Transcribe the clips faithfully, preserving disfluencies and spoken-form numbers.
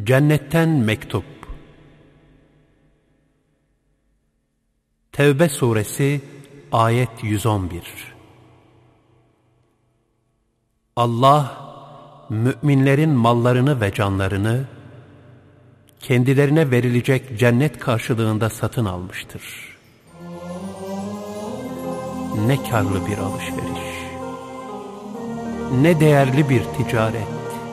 Cennetten mektup. Tevbe suresi ayet yüz on bir. Allah müminlerin mallarını ve canlarını kendilerine verilecek cennet karşılığında satın almıştır. Ne karlı bir alışveriş, ne değerli bir ticaret.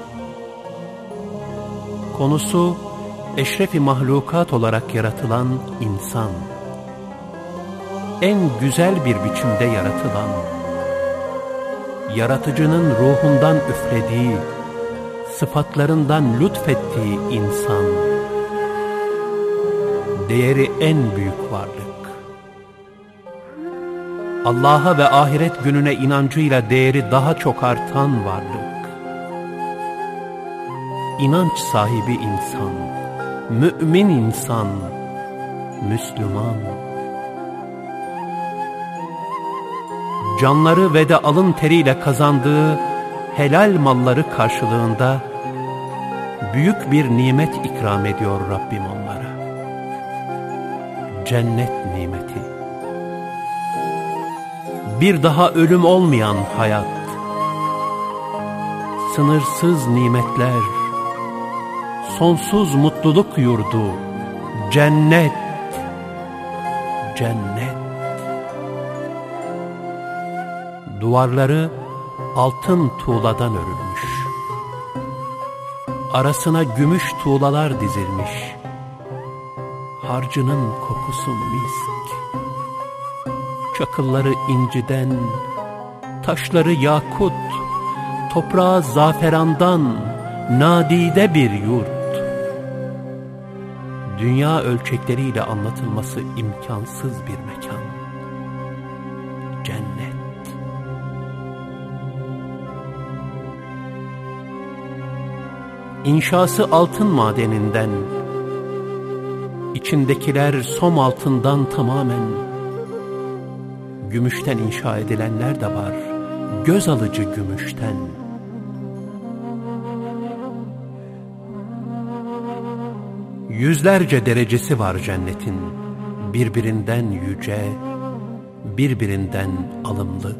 Konusu eşref-i mahlukat olarak yaratılan insan. En güzel bir biçimde yaratılan, yaratıcının ruhundan üflediği, sıfatlarından lütfettiği insan. Değeri en büyük varlık. Allah'a ve ahiret gününe inancıyla değeri daha çok artan varlık. İnanç sahibi insan, mümin insan, Müslüman. Canları ve de alın teriyle kazandığı helal malları karşılığında büyük bir nimet ikram ediyor Rabbim onlara. Cennet nimeti. Bir daha ölüm olmayan hayat. Sınırsız nimetler. Sonsuz mutluluk yurdu. Cennet. Cennet. Duvarları altın tuğladan örülmüş. Arasına gümüş tuğlalar dizilmiş. Harcının kokusu misk. Çakılları inciden, taşları yakut, toprağı zaferandan, nadide bir yurt. Dünya ölçekleriyle anlatılması imkansız bir mekan. Cennet. İnşası altın madeninden, içindekiler som altından tamamen, gümüşten inşa edilenler de var, göz alıcı gümüşten. Yüzlerce derecesi var cennetin, birbirinden yüce, birbirinden alımlı.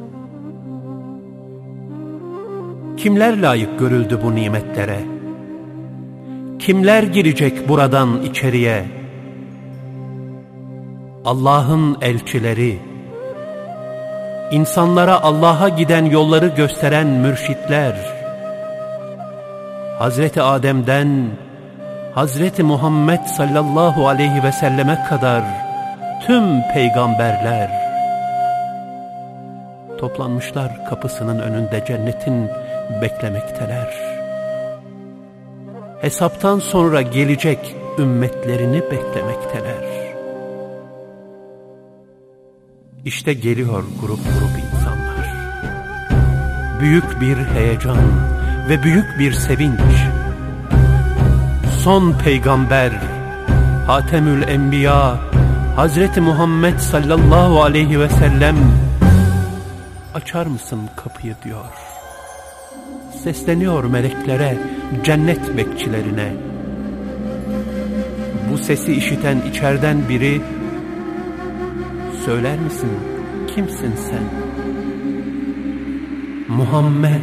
Kimler layık görüldü bu nimetlere? Kimler girecek buradan içeriye? Allah'ın elçileri, insanlara Allah'a giden yolları gösteren mürşitler, Hazreti Adem'den Hazreti Muhammed sallallahu aleyhi ve selleme kadar tüm peygamberler toplanmışlar kapısının önünde cennetin beklemekteler. Hesaptan sonra gelecek ümmetlerini beklemekteler. İşte geliyor grup grup insanlar. Büyük bir heyecan ve büyük bir sevinç. Son peygamber Hatemül Enbiya Hazreti Muhammed sallallahu aleyhi ve sellem, açar mısın kapıyı diyor. Sesleniyor meleklere, cennet bekçilerine. Bu sesi işiten içeriden biri, söyler misin kimsin sen? Muhammed.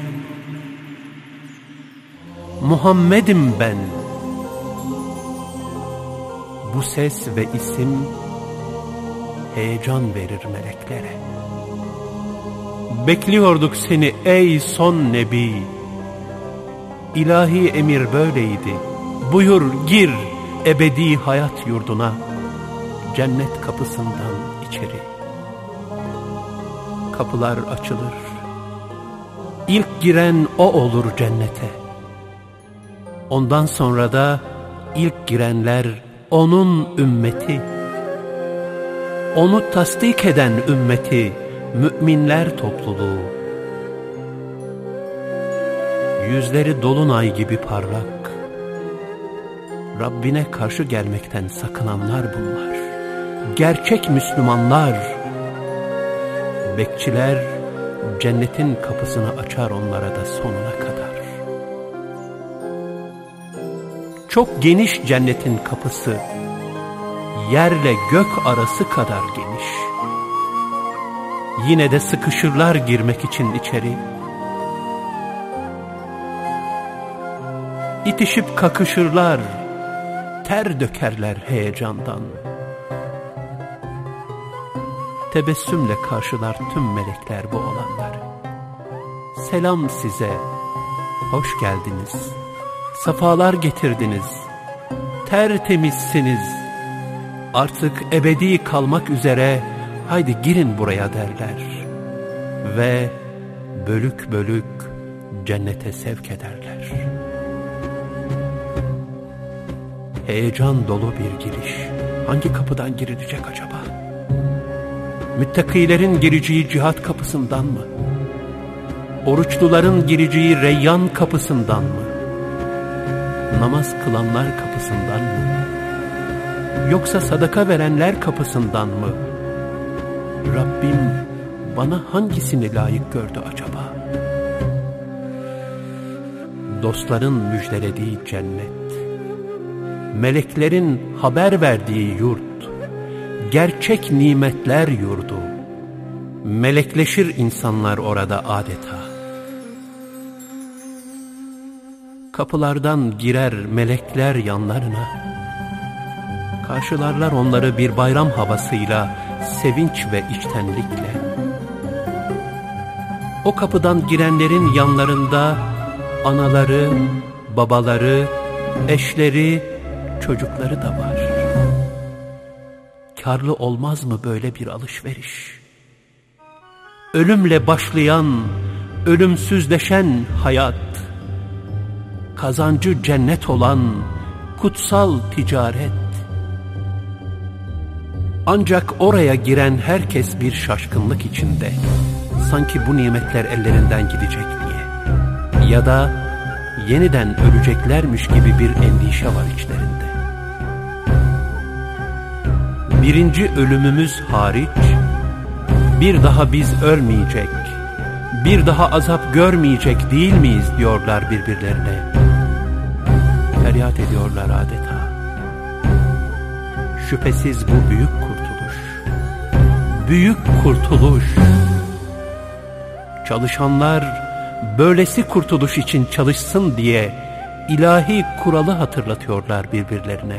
Muhammed'im ben. Bu ses ve isim heyecan verir meleklere. Bekliyorduk seni ey son nebi. İlahi emir böyleydi. Buyur gir ebedi hayat yurduna. Cennet kapısından içeri. Kapılar açılır. İlk giren o olur cennete. Ondan sonra da ilk girenler onun ümmeti. Onu tasdik eden ümmeti, müminler topluluğu. Yüzleri dolunay gibi parlak. Rabbine karşı gelmekten sakınanlar bunlar. Gerçek Müslümanlar. Bekçiler cennetin kapısını açar onlara da sonuna kadar. çok geniş cennetin kapısı, yerle gök arası kadar geniş. Yine de sıkışırlar girmek için içeri. İtişip kakışırlar, ter dökerler heyecandan. Tebessümle karşılar tüm melekler bu olanları. Selam size, hoş geldiniz, safalar getirdiniz, tertemizsiniz, artık ebedi kalmak üzere, haydi girin buraya derler. Ve bölük bölük cennete sevk ederler. Heyecan dolu bir giriş. Hangi kapıdan girilecek acaba? Müttakilerin gireceği cihat kapısından mı? Oruçluların gireceği Reyyan kapısından mı? Namaz kılanlar kapısından mı? Yoksa sadaka verenler kapısından mı? Rabbim bana hangisini layık gördü acaba? Dostların müjdelediği cennet, meleklerin haber verdiği yurt, gerçek nimetler yurdu. Melekleşir insanlar orada adeta. Kapılardan girer melekler yanlarına. Karşılarlar onları bir bayram havasıyla, sevinç ve içtenlikle. O kapıdan girenlerin yanlarında anaları, babaları, eşleri, çocukları da var. Kârlı olmaz mı böyle bir alışveriş? Ölümle başlayan, ölümsüzleşen hayat, kazancı cennet olan kutsal ticaret. Ancak oraya giren herkes bir şaşkınlık içinde, sanki bu nimetler ellerinden gidecek diye, ya da yeniden öleceklermiş gibi bir endişe var içlerinde. Birinci ölümümüz hariç, bir daha biz ölmeyecek, bir daha azap görmeyecek değil miyiz diyorlar birbirlerine. Feryat ediyorlar adeta. Şüphesiz bu büyük kurtuluş. Büyük kurtuluş. Çalışanlar böylesi kurtuluş için çalışsın diye ilahi kuralı hatırlatıyorlar birbirlerine.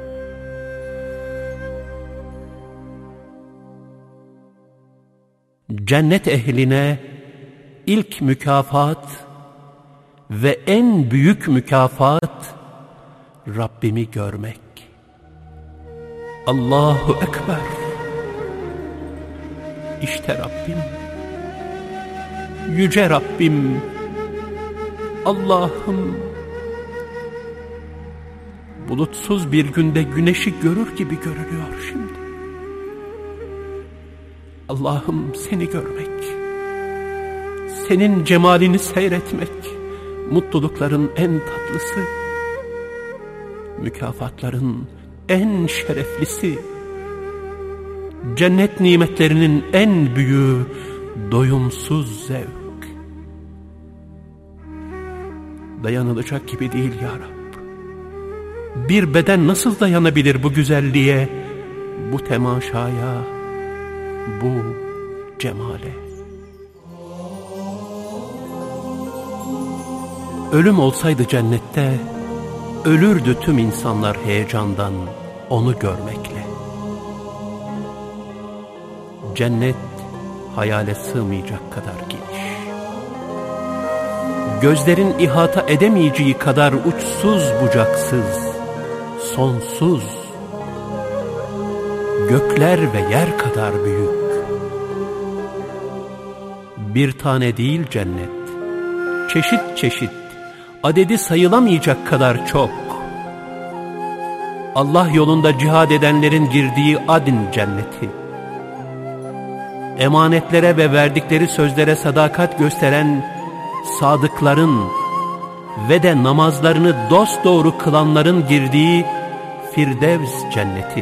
Cennet ehline ilk mükafat ve en büyük mükafat Rabbimi görmek. Allahu Ekber. İşte Rabbim. Yüce Rabbim. Allah'ım. Bulutsuz bir günde güneşi görür gibi görünüyor şimdi. Allah'ım seni görmek, senin cemalini seyretmek, mutlulukların en tatlısı, mükafatların en şereflisi, cennet nimetlerinin en büyüğü, doyumsuz zevk. Dayanılacak gibi değil ya Rab. Bir beden nasıl dayanabilir bu güzelliğe, bu temaşaya, bu cemale? Ölüm olsaydı cennette, ölürdü tüm insanlar heyecandan onu görmekle. Cennet hayale sığmayacak kadar geniş. Gözlerin ihata edemeyeceği kadar uçsuz bucaksız, sonsuz. Gökler ve yer kadar büyük. Bir tane değil cennet, çeşit çeşit, adedi sayılamayacak kadar çok. Allah yolunda cihad edenlerin girdiği adın cenneti. Emanetlere ve verdikleri sözlere sadakat gösteren sadıkların ve de namazlarını dosdoğru kılanların girdiği Firdevs cenneti.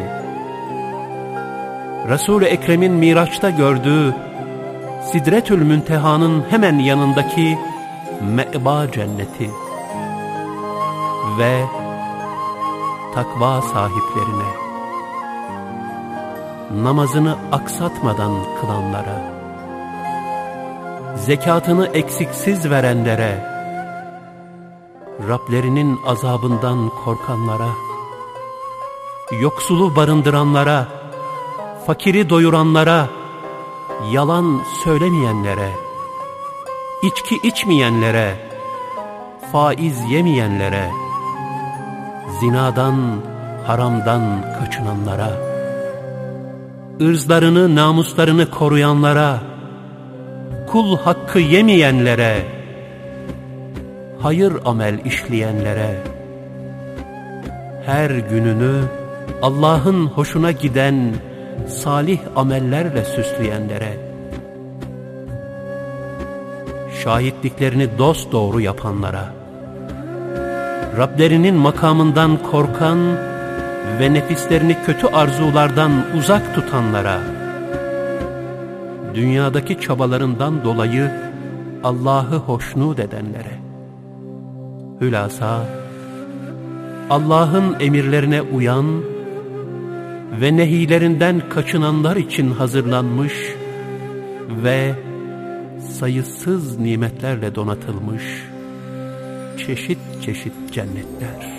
Resul-i Ekrem'in Miraç'ta gördüğü Sidretül Münteha'nın hemen yanındaki Me'ba cenneti ve takva sahiplerine, namazını aksatmadan kılanlara, zekatını eksiksiz verenlere, Rablerinin azabından korkanlara, yoksulu barındıranlara, fakiri doyuranlara, yalan söylemeyenlere, içki içmeyenlere, faiz yemeyenlere, zinadan, haramdan kaçınanlara, ırzlarını, namuslarını koruyanlara, kul hakkı yemeyenlere, hayır amel işleyenlere, her gününü Allah'ın hoşuna giden salih amellerle süsleyenlere, şahitliklerini dosdoğru yapanlara, Rablerinin makamından korkan ve nefislerini kötü arzulardan uzak tutanlara, dünyadaki çabalarından dolayı Allah'ı hoşnut edenlere, hülasa Allah'ın emirlerine uyan ve nehilerinden kaçınanlar için hazırlanmış ve sayısız nimetlerle donatılmış çeşit çeşit cennetler.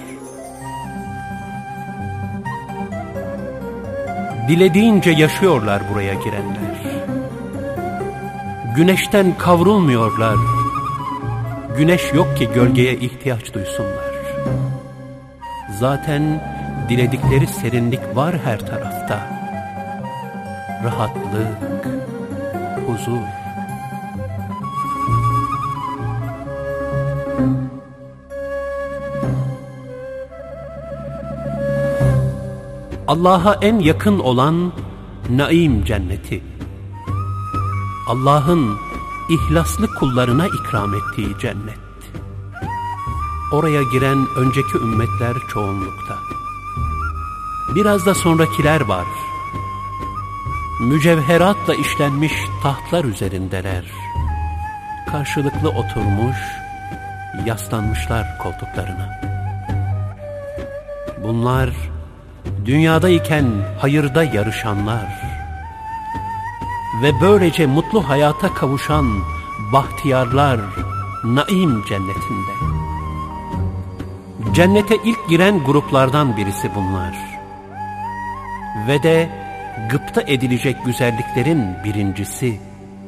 Dilediğince yaşıyorlar buraya girenler. Güneşten kavrulmuyorlar. Güneş yok ki gölgeye ihtiyaç duysunlar. Zaten diledikleri serinlik var her tarafta. Rahatlık, huzur. Allah'a en yakın olan Naim cenneti. Allah'ın ihlaslı kullarına ikram ettiği cennet. Oraya giren önceki ümmetler çoğunlukta. Biraz da sonrakiler var. Mücevheratla işlenmiş tahtlar üzerindeler. Karşılıklı oturmuş, yaslanmışlar koltuklarına. Bunlar dünyadayken hayırda yarışanlar ve böylece mutlu hayata kavuşan bahtiyarlar Naim cennetinde. Cennete ilk giren gruplardan birisi bunlar. Ve de gıpta edilecek güzelliklerin birincisi.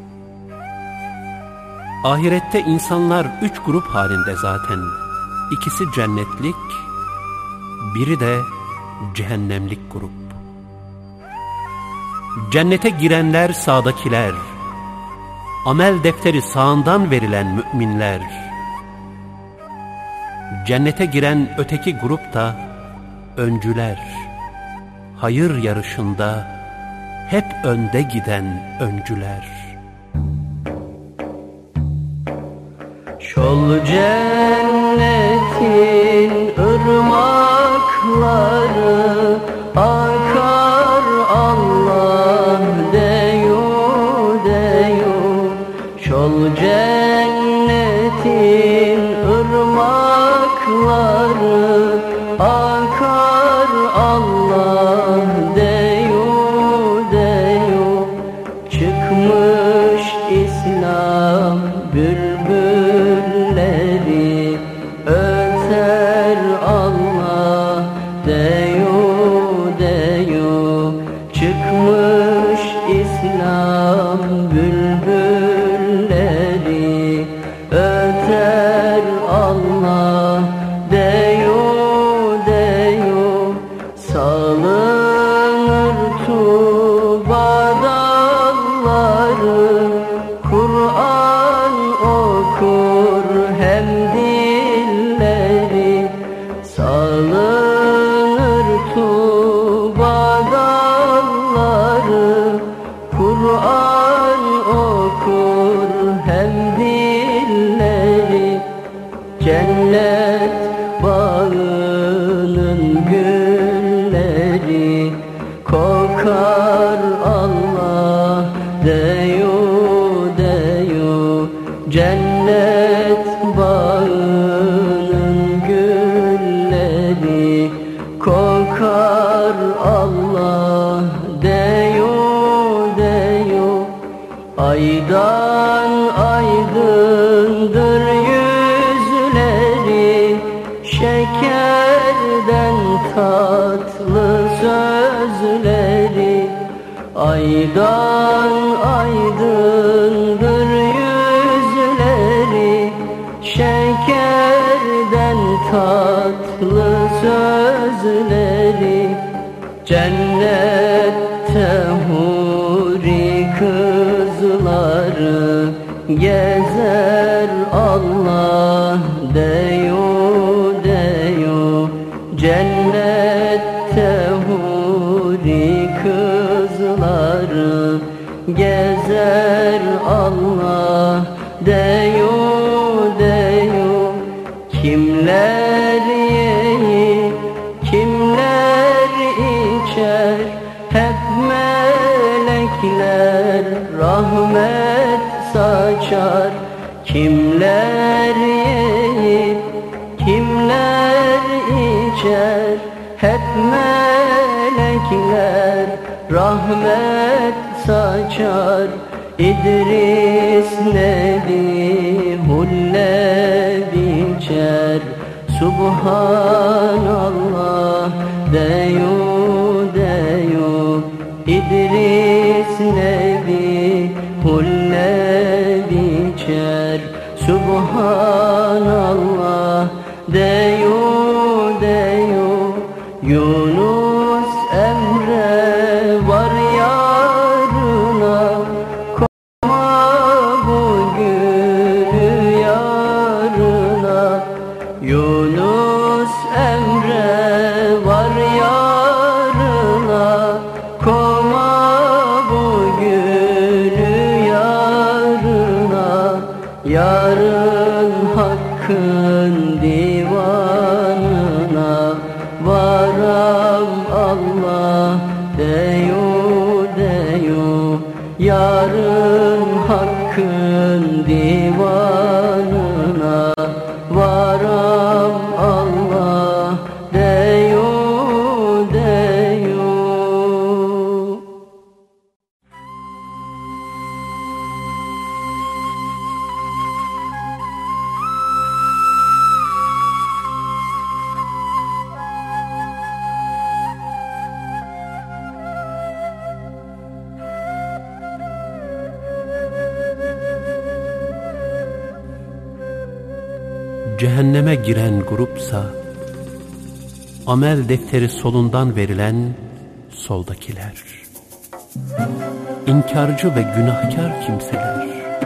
Ahirette insanlar üç grup halinde zaten. İkisi cennetlik, biri de cehennemlik grup. Cennete girenler sağdakiler, amel defteri sağından verilen müminler. Cennete giren öteki grup da öncüler, hayır yarışında hep önde giden öncüler. Şol cennetin ırmakları akar Allah deyu deyu. Şol cennetin ırmakları akar Allah deyu deyu. Çıkmış İslam bülbülleri öter Allah deyu deyu. Çıkmış İslam bülbülleri öter Allah deyu deyu. Salınır tuba dalları, Kur'an okur hem dilleri. Salınır tuba dalları, Kur'an okur hem dilleri. Cennet bağının gülleri kokar Allah deyu deyu. Cennet bağının gülleri kokar tatlı sözleri, aydan aydındır yüzleri, şekerden tatlı sözleri. Cennette huri kızları gezer Allah deyu deyu. Cennette huri kızları gezer Allah deyu deyu. Kimler yiyip kimler içer, hep melekler rahmet saçar. Kimler yiyip kimler içer, hep melekler rahmet saçar. İdris Nebi hulled içer, Subhanallah deyu deyu. İdris Nebi hulled içer, Subhanallah deyu deyu. Yunus Emre var yarına, koma bugünü yarına. Yunus Emre var yarına, koma bugünü yarına. Yarın Hakk'ın divanına varam Allah deyu deyu. Yarın Hakk'ın divanına varam Allah deyu deyu. Cehenneme giren grupsa, amel defteri solundan verilen soldakiler. İnkarcı ve günahkar kimseler.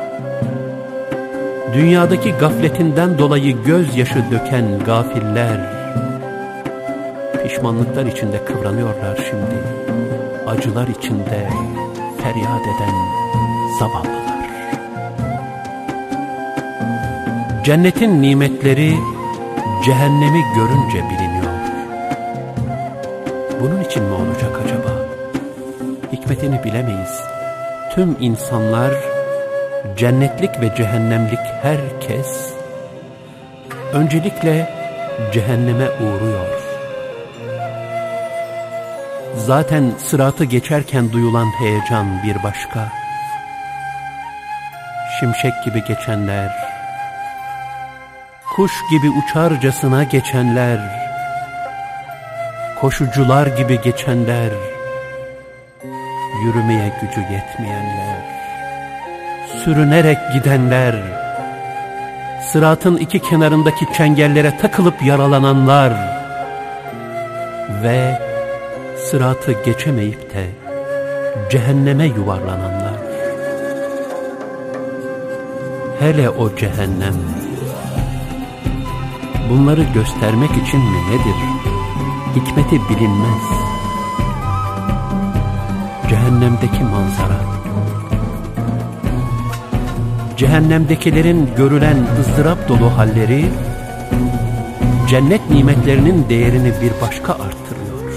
Dünyadaki gafletinden dolayı gözyaşı döken gafiller. Pişmanlıklar içinde kıvranıyorlar şimdi. Acılar içinde feryat eden zavallılar. Cennetin nimetleri cehennemi görünce biliniyor. Bunun için mi olacak acaba? Hikmetini bilemeyiz. Tüm insanlar, cennetlik ve cehennemlik herkes, öncelikle cehenneme uğruyor. Zaten sıratı geçerken duyulan heyecan bir başka. Şimşek gibi geçenler, kuş gibi uçarcasına geçenler, koşucular gibi geçenler, yürümeye gücü yetmeyenler, sürünerek gidenler, sıratın iki kenarındaki çengellere takılıp yaralananlar ve sıratı geçemeyip de cehenneme yuvarlananlar. Hele o cehennem, bunları göstermek için mi nedir? Hikmeti bilinmez. Cehennemdeki manzara, cehennemdekilerin görülen ızdırap dolu halleri, cennet nimetlerinin değerini bir başka arttırıyor.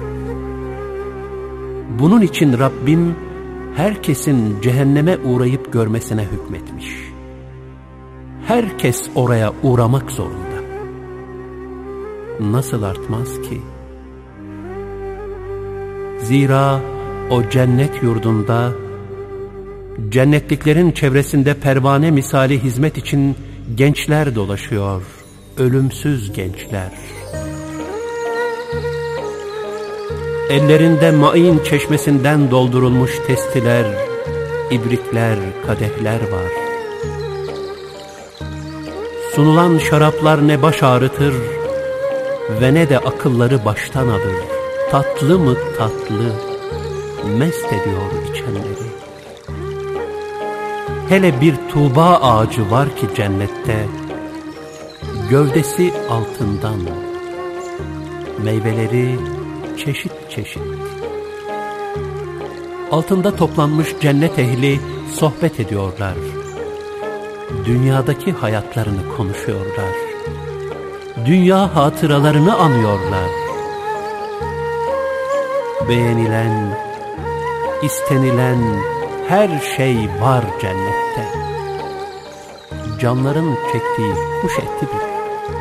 Bunun için Rabbim herkesin cehenneme uğrayıp görmesine hükmetmiş. Herkes oraya uğramak zorunda. Nasıl artmaz ki? Zira o cennet yurdunda, cennetliklerin çevresinde pervane misali hizmet için gençler dolaşıyor, ölümsüz gençler. Ellerinde main çeşmesinden doldurulmuş testiler, ibrikler, kadehler var. Sunulan şaraplar ne baş ağrıtır ve ne de akılları baştan alır. Tatlı mı tatlı, mest ediyor içenleri. Hele bir tuğba ağacı var ki cennette, gövdesi altından, meyveleri çeşit çeşit. Altında toplanmış cennet ehli sohbet ediyorlar. Dünyadaki hayatlarını konuşuyorlar. Dünya hatıralarını anıyorlar. Beğenilen, istenilen her şey var cennette. Canların çektiği kuş eti bile.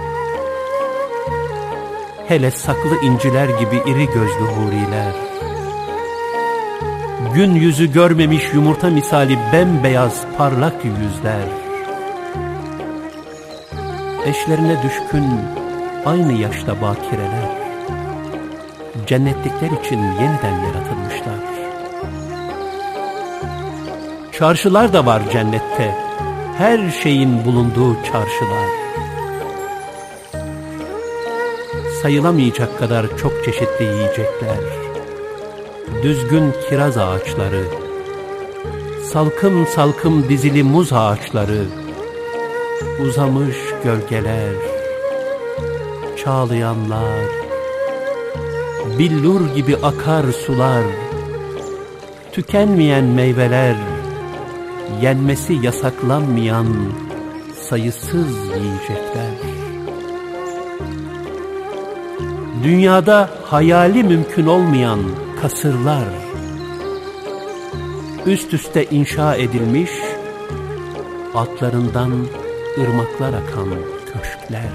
Hele saklı inciler gibi iri gözlü huriler, gün yüzü görmemiş yumurta misali bembeyaz parlak yüzler, eşlerine düşkün aynı yaşta bakireler, cennetlikler için yeniden yaratılmışlar. Çarşılar da var cennette, her şeyin bulunduğu çarşılar. Sayılamayacak kadar çok çeşitli yiyecekler, düzgün kiraz ağaçları, salkım salkım dizili muz ağaçları, uzamış gölgeler, çağlayanlar, billur gibi akar sular, tükenmeyen meyveler, yenmesi yasaklanmayan sayısız yiyecekler. Dünyada hayali mümkün olmayan kasırlar, üst üste inşa edilmiş, altlarından ırmaklar akan köşkler.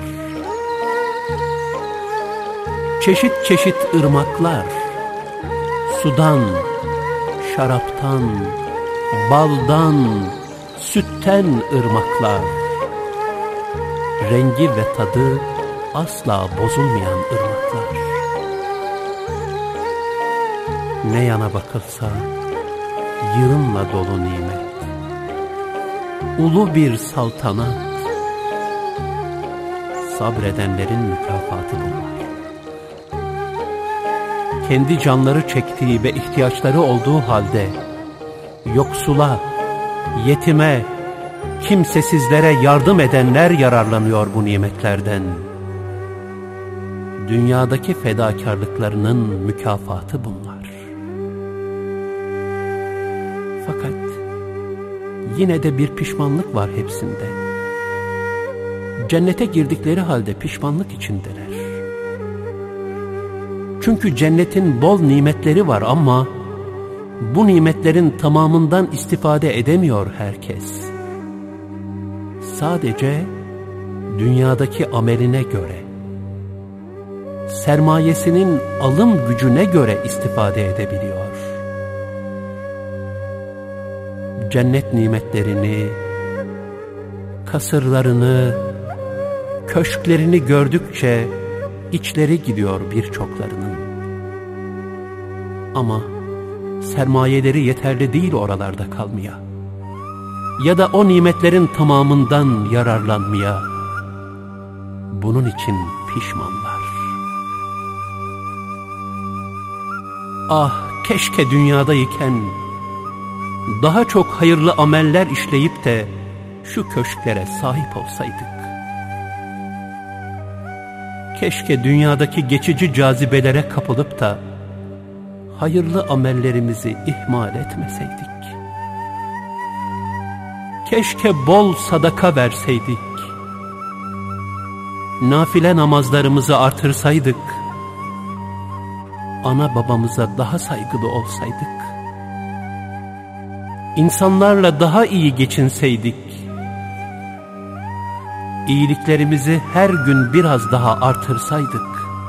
Çeşit çeşit ırmaklar, sudan, şaraptan, baldan, sütten ırmaklar. Rengi ve tadı asla bozulmayan ırmaklar. Ne yana bakılsa yığınla dolu nimet, ulu bir saltanat. Sabredenlerin mükafatı bunlar. Kendi canları çektiği ve ihtiyaçları olduğu halde yoksula, yetime, kimsesizlere yardım edenler yararlanıyor bu nimetlerden. Dünyadaki fedakarlıklarının mükafatı bunlar. Fakat yine de bir pişmanlık var hepsinde. Cennete girdikleri halde pişmanlık içindeler. Çünkü cennetin bol nimetleri var ama bu nimetlerin tamamından istifade edemiyor herkes. Sadece dünyadaki ameline göre, sermayesinin alım gücüne göre istifade edebiliyor. Cennet nimetlerini, kasırlarını, köşklerini gördükçe içleri gidiyor birçoklarının. Ama sermayeleri yeterli değil oralarda kalmaya ya da o nimetlerin tamamından yararlanmaya. Bunun için pişmanlar. Ah, keşke dünyadayken daha çok hayırlı ameller işleyip de şu köşklere sahip olsaydık. Keşke dünyadaki geçici cazibelere kapılıp da hayırlı amellerimizi ihmal etmeseydik. Keşke bol sadaka verseydik. Nafile namazlarımızı artırsaydık. Ana babamıza daha saygılı olsaydık. İnsanlarla daha iyi geçinseydik. İyiliklerimizi her gün biraz daha artırsaydık.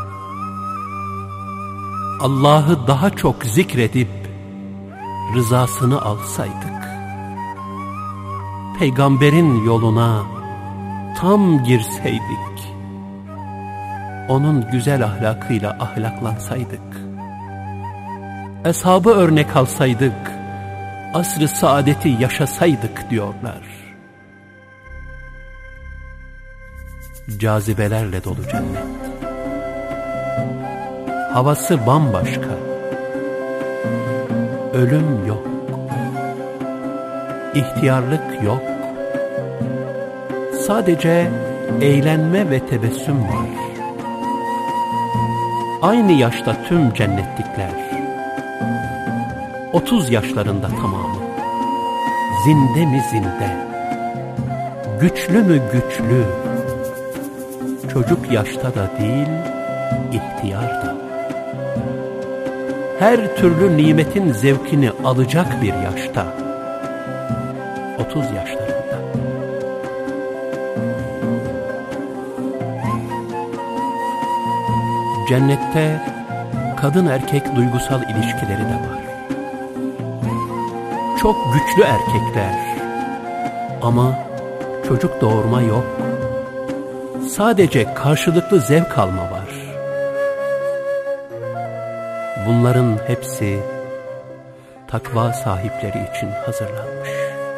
Allah'ı daha çok zikredip rızasını alsaydık. Peygamberin yoluna tam girseydik. Onun güzel ahlakıyla ahlaklansaydık. eshabı örnek alsaydık, asr-ı saadeti yaşasaydık diyorlar. Cazibelerle dolu cennet. Havası bambaşka. Ölüm yok. İhtiyarlık yok. Sadece eğlenme ve tebessüm var. Aynı yaşta tüm cennetlikler. Otuz yaşlarında tamamı. Zinde mi zinde? Güçlü mü güçlü? Çocuk yaşta da değil, ihtiyar da. Her türlü nimetin zevkini alacak bir yaşta. Otuz yaşlarında. Cennette kadın erkek duygusal ilişkileri de var. Çok güçlü erkekler. Ama çocuk doğurma yok. Sadece karşılıklı zevk alma var. Bunların hepsi takva sahipleri için hazırlanmış.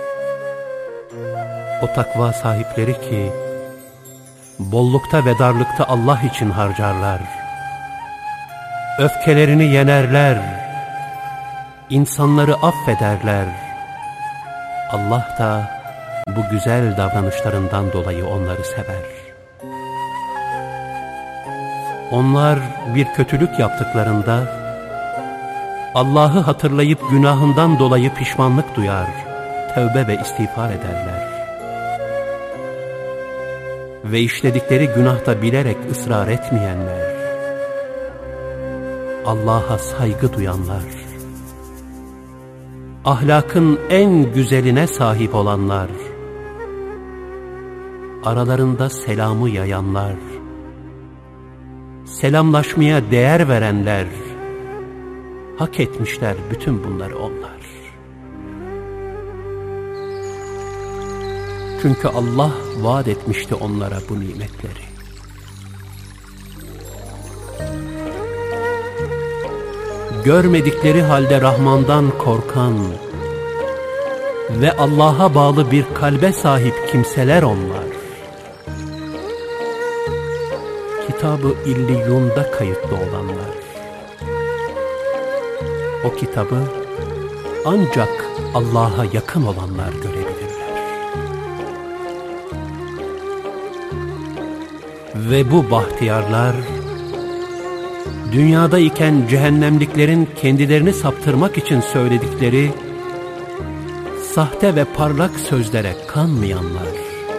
O takva sahipleri ki bollukta ve darlıkta Allah için harcarlar. Öfkelerini yenerler. İnsanları affederler. Allah da bu güzel davranışlarından dolayı onları sever. Onlar bir kötülük yaptıklarında Allah'ı hatırlayıp günahından dolayı pişmanlık duyar, tövbe ve istiğfar ederler. Ve işledikleri günahta bilerek ısrar etmeyenler, Allah'a saygı duyanlar, ahlakın en güzeline sahip olanlar, aralarında selamı yayanlar, selamlaşmaya değer verenler, hak etmişler bütün bunları onlar. Çünkü Allah vaat etmişti onlara bu nimetleri. Görmedikleri halde Rahman'dan korkan ve Allah'a bağlı bir kalbe sahip kimseler onlar. Kitab-ı İlliyun'da kayıtlı olanlar. O kitabı ancak Allah'a yakın olanlar görebilirler. Ve bu bahtiyarlar, dünyadayken cehennemliklerin kendilerini saptırmak için söyledikleri sahte ve parlak sözlere kanmayanlar.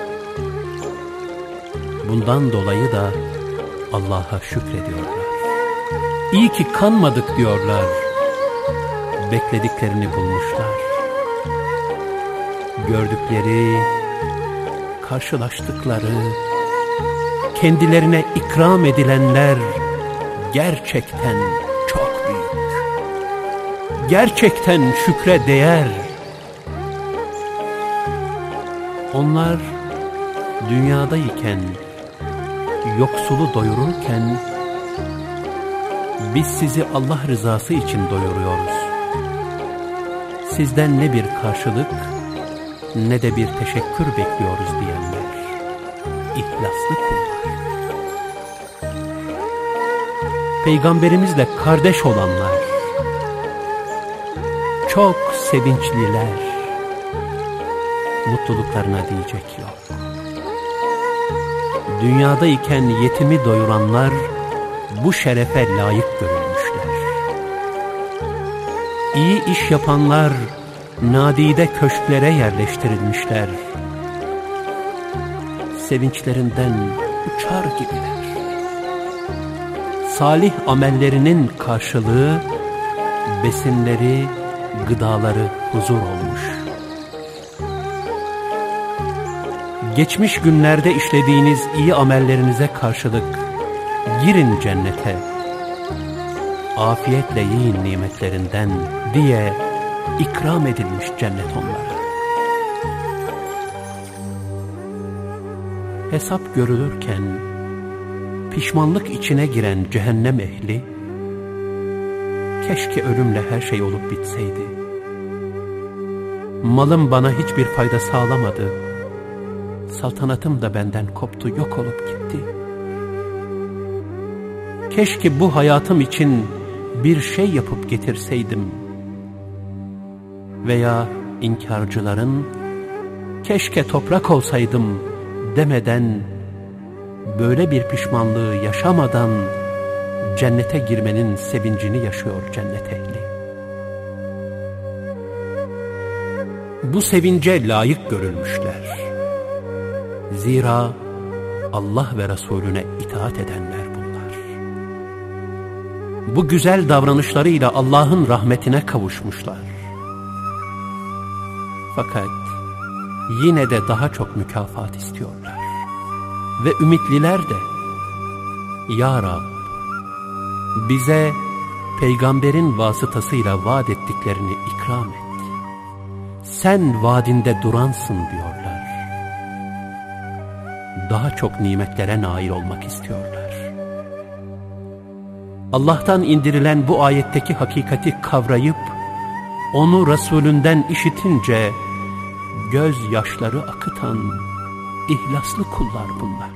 Bundan dolayı da Allah'a şükrediyorlar. İyi ki kanmadık diyorlar. Beklediklerini bulmuşlar. Gördükleri, karşılaştıkları, kendilerine ikram edilenler gerçekten çok büyük. Gerçekten şükre değer. Onlar dünyadayken, yoksulu doyururken, biz sizi Allah rızası için doyuruyoruz. Sizden ne bir karşılık ne de bir teşekkür bekliyoruz diyenler. İhlaslı kullar. Peygamberimizle kardeş olanlar. Çok sevinçliler. Mutluluklarına diyecek yok. Dünyadayken yetimi doyuranlar bu şerefe layık görülmüşler. İyi iş yapanlar nadide köşklere yerleştirilmişler. Sevinçlerinden uçar gibiler. Salih amellerinin karşılığı besinleri, gıdaları huzur olmuş. Geçmiş günlerde işlediğiniz iyi amellerinize karşılık girin cennete, afiyetle yiyin nimetlerinden diye ikram edilmiş cennet onlara. Hesap görülürken pişmanlık içine giren cehennem ehli Keşke ölümle her şey olup bitseydi. Malım bana hiçbir fayda sağlamadı. Saltanatım da benden koptu, yok olup gitti. Keşke bu hayatım için bir şey yapıp getirseydim. Veya inkarcıların keşke toprak olsaydım demeden, böyle bir pişmanlığı yaşamadan cennete girmenin sevincini yaşıyor cennet ehli. Bu sevince layık görülmüşler. Zira Allah ve Resulüne itaat edenler bunlar. Bu güzel davranışlarıyla Allah'ın rahmetine kavuşmuşlar. Fakat yine de daha çok mükafat istiyorlar. Ve ümitliler de, Ya Rab, bize peygamberin vasıtasıyla vaat ettiklerini ikram et. Sen vaadinde duransın diyorlar. Daha çok nimetlere nail olmak istiyorlar. Allah'tan indirilen bu ayetteki hakikati kavrayıp, onu Resulünden işitince, gözyaşları akıtan ihlaslı kullar bunlar.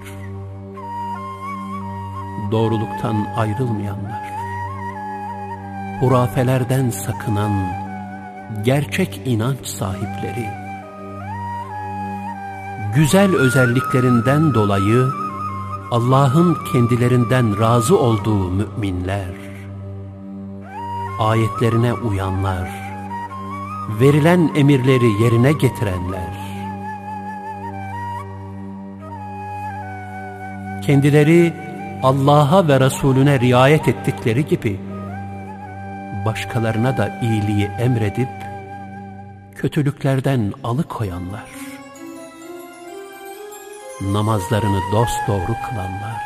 Doğruluktan ayrılmayanlar, hurafelerden sakınan gerçek inanç sahipleri, güzel özelliklerinden dolayı Allah'ın kendilerinden razı olduğu müminler, ayetlerine uyanlar, verilen emirleri yerine getirenler, kendileri Allah'a ve Resulüne riayet ettikleri gibi başkalarına da iyiliği emredip kötülüklerden alıkoyanlar, namazlarını dosdoğru kılanlar,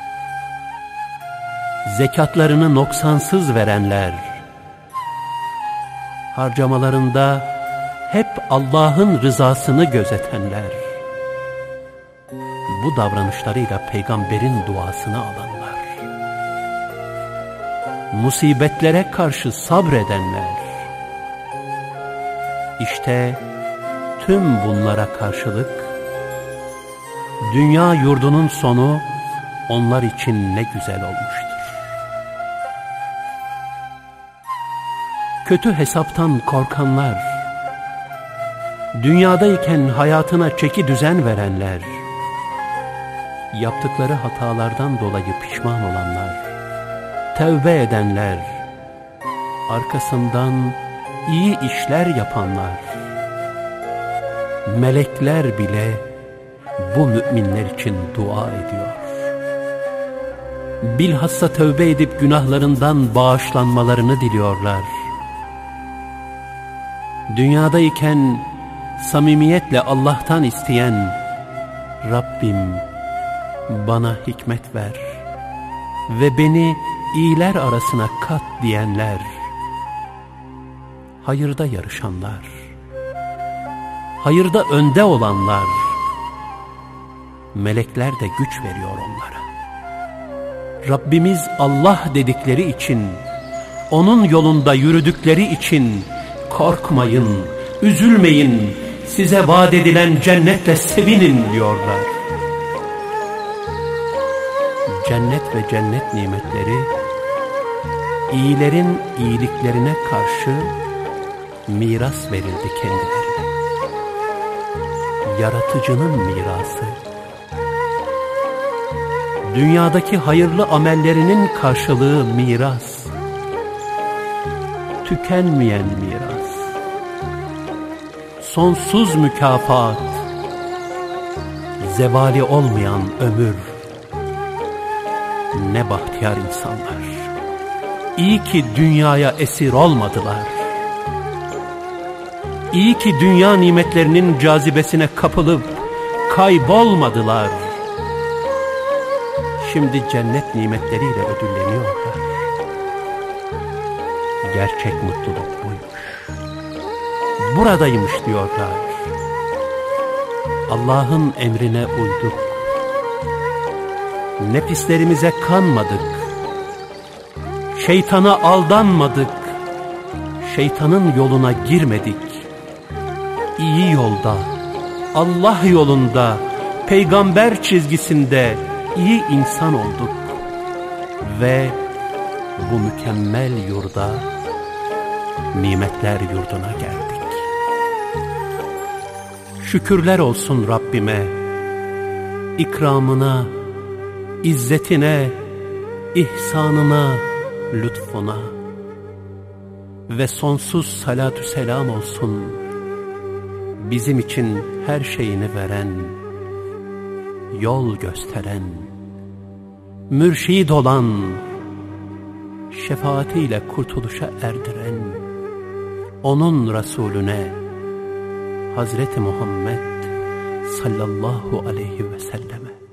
zekatlarını noksansız verenler, harcamalarında hep Allah'ın rızasını gözetenler, bu davranışlarıyla peygamberin duasını alanlar, musibetlere karşı sabredenler, İşte tüm bunlara karşılık dünya yurdunun sonu onlar için ne güzel olmuştur. Kötü hesaptan korkanlar, dünyadayken hayatına çeki düzen verenler, yaptıkları hatalardan dolayı pişman olanlar, tevbe edenler, arkasından iyi işler yapanlar, melekler bile bu müminler için dua ediyor. Bilhassa tövbe edip günahlarından bağışlanmalarını diliyorlar. Dünyadayken samimiyetle Allah'tan isteyen, Rabbim bana hikmet ver ve beni iyiler arasına kat diyenler, hayırda yarışanlar, hayırda önde olanlar, melekler de güç veriyor onlara. Rabbimiz Allah dedikleri için, onun yolunda yürüdükleri için korkmayın, üzülmeyin, size vaat edilen cennetle sevinin diyorlar. Cennet ve cennet nimetleri, iyilerin iyiliklerine karşı miras verildi kendilerine. Yaratıcının mirası, dünyadaki hayırlı amellerinin karşılığı miras, tükenmeyen miras, sonsuz mükafat, zevali olmayan ömür. Ne bahtiyar insanlar, İyi ki dünyaya esir olmadılar. İyi ki dünya nimetlerinin cazibesine kapılıp kaybolmadılar. Şimdi cennet nimetleriyle ödülleniyorlar. Gerçek mutluluk buymuş, buradaymış diyorlar. Allah'ın emrine uyduk, nefislerimize kanmadık, Şeytana aldanmadık, şeytanın yoluna girmedik. İyi yolda, Allah yolunda, peygamber çizgisinde iyi insan olduk. Ve bu mükemmel yurda, nimetler yurduna geldik. Şükürler olsun Rabbime, ikramına, izzetine, ihsanına, lütfuna. Ve sonsuz salatü selam olsun bizim için her şeyini veren, yol gösteren, mürşid olan, şefaatiyle kurtuluşa erdiren, onun Resulüne, Hazreti Muhammed sallallahu aleyhi ve selleme.